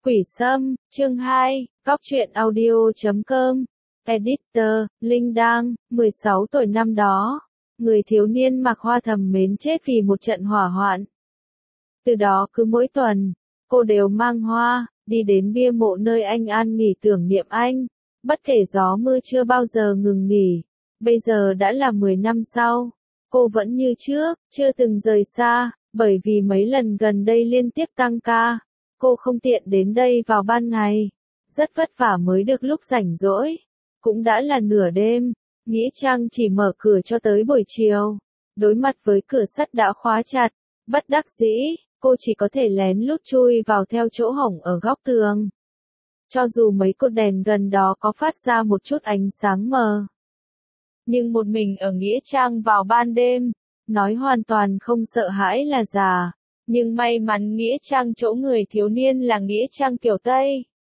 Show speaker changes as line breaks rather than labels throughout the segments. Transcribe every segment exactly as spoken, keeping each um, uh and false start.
Quỷ Sâm, chương hai, Cóc truyện audio chấm com, Editor, Linh Đăng, mười sáu tuổi năm đó, người thiếu niên mặc hoa thầm mến chết vì một trận hỏa hoạn. Từ đó cứ mỗi tuần, cô đều mang hoa, đi đến bia mộ nơi anh an nghỉ tưởng niệm anh, bất kể gió mưa chưa bao giờ ngừng nghỉ. Bây giờ đã là mười năm sau, cô vẫn như trước, chưa từng rời xa, bởi vì mấy lần gần đây liên tiếp tăng ca. Cô không tiện đến đây vào ban ngày, rất vất vả mới được lúc rảnh rỗi. Cũng đã là nửa đêm, Nghĩa Trang chỉ mở cửa cho tới buổi chiều. Đối mặt với cửa sắt đã khóa chặt, bất đắc dĩ, cô chỉ có thể lén lút chui vào theo chỗ hổng ở góc tường. Cho dù mấy cột đèn gần đó có phát ra một chút ánh sáng mờ, nhưng một mình ở Nghĩa Trang vào ban đêm, nói hoàn toàn không sợ hãi là giả. Nhưng may mắn Nghĩa Trang chỗ người thiếu niên là Nghĩa Trang kiểu Tây.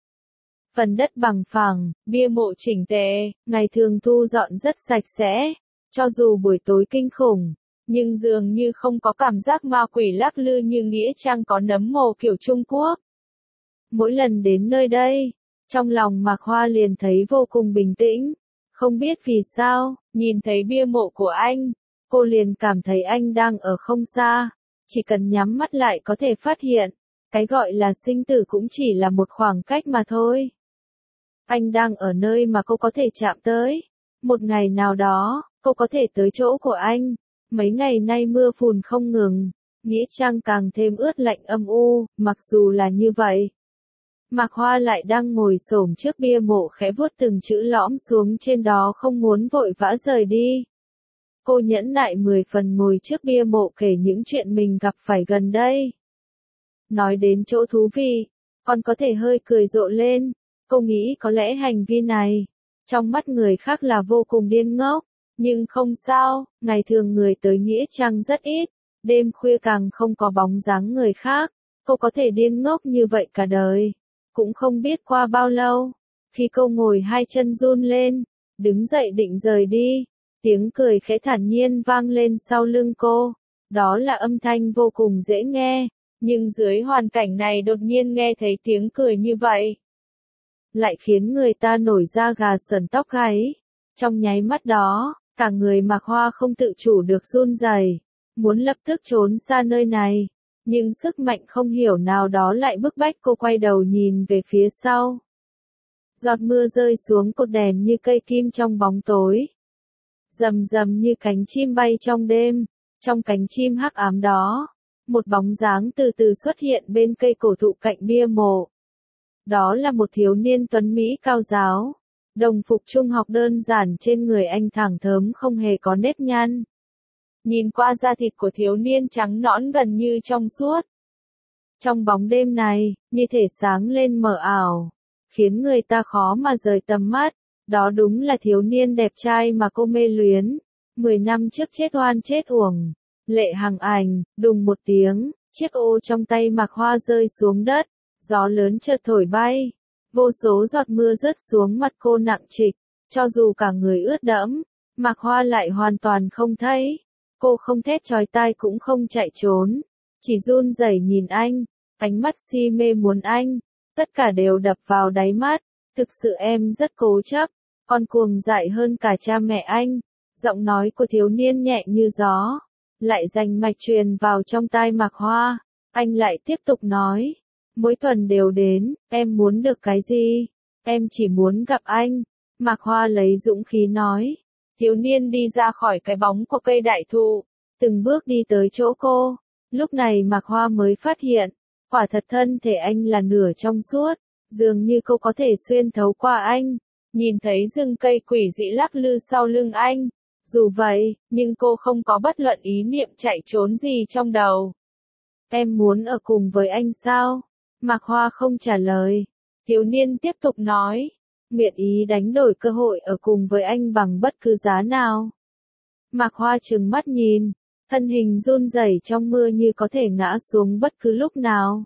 Phần đất bằng phẳng, bia mộ chỉnh tề, ngày thường thu dọn rất sạch sẽ. Cho dù buổi tối kinh khủng, nhưng dường như không có cảm giác ma quỷ lắc lư như Nghĩa Trang có nấm mồ kiểu Trung Quốc. Mỗi lần đến nơi đây, trong lòng Mạc Hoa liền thấy vô cùng bình tĩnh. Không biết vì sao, nhìn thấy bia mộ của anh, cô liền cảm thấy anh đang ở không xa. Chỉ cần nhắm mắt lại có thể phát hiện, cái gọi là sinh tử cũng chỉ là một khoảng cách mà thôi. Anh đang ở nơi mà cô có thể chạm tới. Một ngày nào đó, cô có thể tới chỗ của anh. Mấy ngày nay mưa phùn không ngừng, Nghĩa Trang càng thêm ướt lạnh âm u. Mặc dù là như vậy, Mạc Hoa lại đang ngồi xổm trước bia mộ khẽ vuốt từng chữ lõm xuống trên đó, không muốn vội vã rời đi. Cô nhẫn nại mười phần ngồi trước bia mộ kể những chuyện mình gặp phải gần đây. Nói đến chỗ thú vị, còn có thể hơi cười rộ lên. Cô nghĩ có lẽ hành vi này, trong mắt người khác là vô cùng điên ngốc. Nhưng không sao, ngày thường người tới Nghĩa Trang rất ít, đêm khuya càng không có bóng dáng người khác. Cô có thể điên ngốc như vậy cả đời. Cũng không biết qua bao lâu, khi cô ngồi hai chân run lên, đứng dậy định rời đi. Tiếng cười khẽ thản nhiên vang lên sau lưng cô. Đó là âm thanh vô cùng dễ nghe, nhưng dưới hoàn cảnh này đột nhiên nghe thấy tiếng cười như vậy, lại khiến người ta nổi da gà sởn tóc gáy. Trong nháy mắt đó, cả người Mạc Hoa không tự chủ được run rẩy, muốn lập tức trốn xa nơi này. Nhưng sức mạnh không hiểu nào đó lại bức bách cô quay đầu nhìn về phía sau. Giọt mưa rơi xuống cột đèn như cây kim trong bóng tối. Rầm rầm như cánh chim bay trong đêm, trong cánh chim hắc ám đó, một bóng dáng từ từ xuất hiện bên cây cổ thụ cạnh bia mộ. Đó là một thiếu niên tuấn Mỹ cao ráo, đồng phục trung học đơn giản, trên người anh thẳng thớm không hề có nếp nhăn. Nhìn qua da thịt của thiếu niên trắng nõn gần như trong suốt. Trong bóng đêm này, như thể sáng lên mờ ảo, khiến người ta khó mà rời tầm mắt. Đó đúng là thiếu niên đẹp trai mà cô mê luyến. Mười năm trước chết oan chết uổng. Lệ Hằng Ảnh, đùng một tiếng, chiếc ô trong tay Mạc Hoa rơi xuống đất. Gió lớn chợt thổi bay. Vô số giọt mưa rớt xuống mặt cô nặng trịch. Cho dù cả người ướt đẫm, Mạc Hoa lại hoàn toàn không thấy. Cô không thét chói tai cũng không chạy trốn. Chỉ run rẩy nhìn anh. Ánh mắt si mê muốn anh. Tất cả đều đập vào đáy mắt. Thực sự em rất cố chấp. Còn cuồng dại hơn cả cha mẹ anh. Giọng nói của thiếu niên nhẹ như gió, lại rành mạch truyền vào trong tai Mạc Hoa. Anh lại tiếp tục nói, mỗi tuần đều đến, em muốn được cái gì? Em chỉ muốn gặp anh. Mạc Hoa lấy dũng khí nói. Thiếu niên đi ra khỏi cái bóng của cây đại thụ, từng bước đi tới chỗ cô. Lúc này Mạc Hoa mới phát hiện, quả thật thân thể anh là nửa trong suốt, dường như cô có thể xuyên thấu qua anh. Nhìn thấy rừng cây quỷ dị lắc lư sau lưng anh. Dù vậy, nhưng cô không có bất luận ý niệm chạy trốn gì trong đầu. Em muốn ở cùng với anh sao? Mạc Hoa không trả lời. Thiếu niên tiếp tục nói. Nguyện ý đánh đổi cơ hội ở cùng với anh bằng bất cứ giá nào. Mạc Hoa trừng mắt nhìn. Thân hình run rẩy trong mưa như có thể ngã xuống bất cứ lúc nào.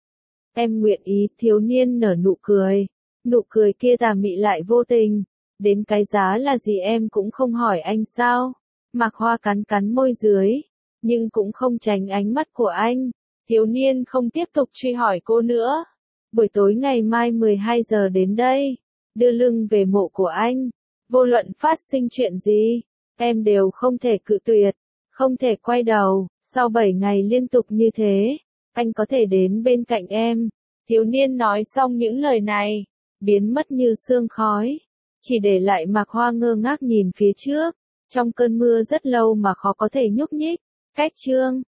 Em nguyện ý, thiếu niên nở nụ cười. Nụ cười kia tà mị lại vô tình. Đến cái giá là gì em cũng không hỏi anh sao? Mạc Hoa cắn cắn môi dưới, nhưng cũng không tránh ánh mắt của anh. Thiếu niên không tiếp tục truy hỏi cô nữa. buổi tối ngày mai mười hai giờ đến đây, đưa lưng về mộ của anh. Vô luận phát sinh chuyện gì, em đều không thể cự tuyệt, không thể quay đầu. Sau bảy ngày liên tục như thế, anh có thể đến bên cạnh em. Thiếu niên nói xong những lời này, biến mất như sương khói, chỉ để lại Mạc Hoa ngơ ngác nhìn phía trước, trong cơn mưa rất lâu mà khó có thể nhúc nhích. Cách chương